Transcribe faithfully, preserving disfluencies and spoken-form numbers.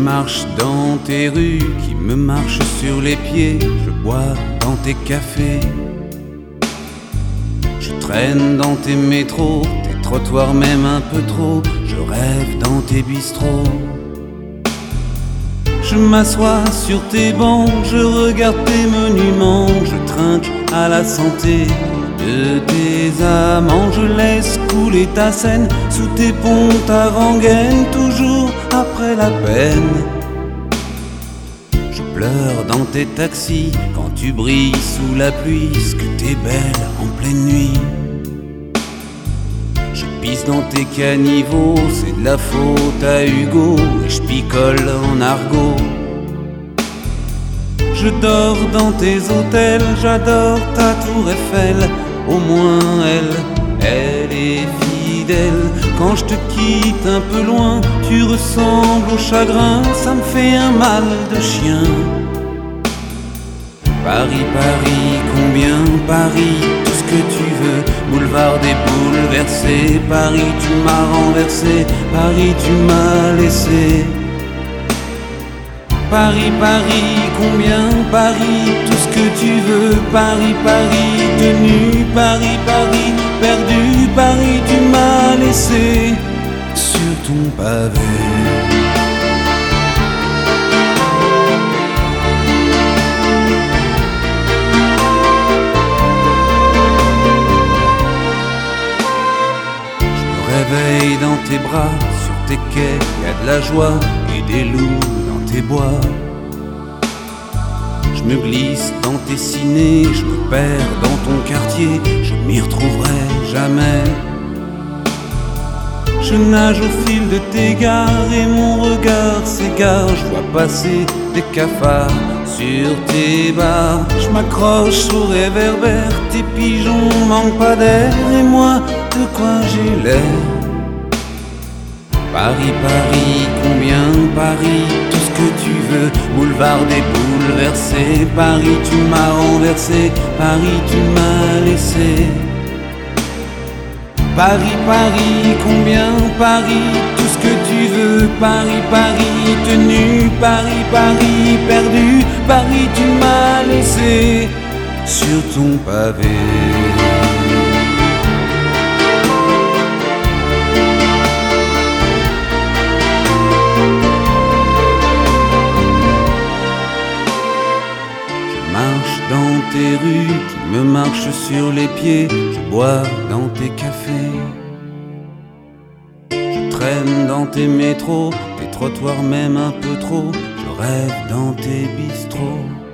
marche dans tes rues qui me marchent sur les pieds. Je bois dans tes cafés. Je traîne dans tes métros, tes trottoirs même un peu trop. Je rêve dans tes bistrots. Je m'assois sur tes bancs, je regarde tes monuments. Je trinque à la santé de tes amants. Je laisse couler ta scène sous tes ponts, ta rengaine, toujours après la peine. Je pleure dans tes taxis quand tu brilles sous la pluie, ce que t'es belle en pleine nuit. Je pisse dans tes caniveaux, c'est de la faute à Hugo, et je picole en argot. Je dors dans tes hôtels, j'adore ta tour Eiffel. Au moins elle, elle est fidèle. Quand je te quitte un peu loin, tu ressembles au chagrin. Ça me fait un mal de chien. Paris, Paris, combien Paris, tout ce que tu veux. Boulevard des bouleversés, Paris tu m'as renversé, Paris tu m'as laissé. Paris, Paris, combien Paris, tout ce que tu veux. Paris, Paris, tenu, Paris, Paris, perdu, Paris tu m'as laissé sur ton pavé. Réveille dans tes bras, sur tes quais, y a de la joie et des loups dans tes bois. Je me glisse dans tes cinés, je me perds dans ton quartier, je m'y retrouverai jamais. Je nage au fil de tes gares et mon regard s'égare. Je vois passer des cafards sur tes bars. Je m'accroche au réverbère, tes pigeons manquent pas d'air. Et moi, de quoi j'ai l'air? Paris, Paris, combien Paris, tout ce que tu veux. Boulevard des bouleversés, Paris tu m'as renversé, Paris tu m'as laissé. Paris, Paris, combien Paris, tout ce que tu veux. Paris, Paris, tenu, Paris, Paris, perdu, Paris tu m'as laissé sur ton pavé. Dans tes rues qui me marchent sur les pieds, je bois dans tes cafés. Je traîne dans tes métros, tes trottoirs même un peu trop. Je rêve dans tes bistrots.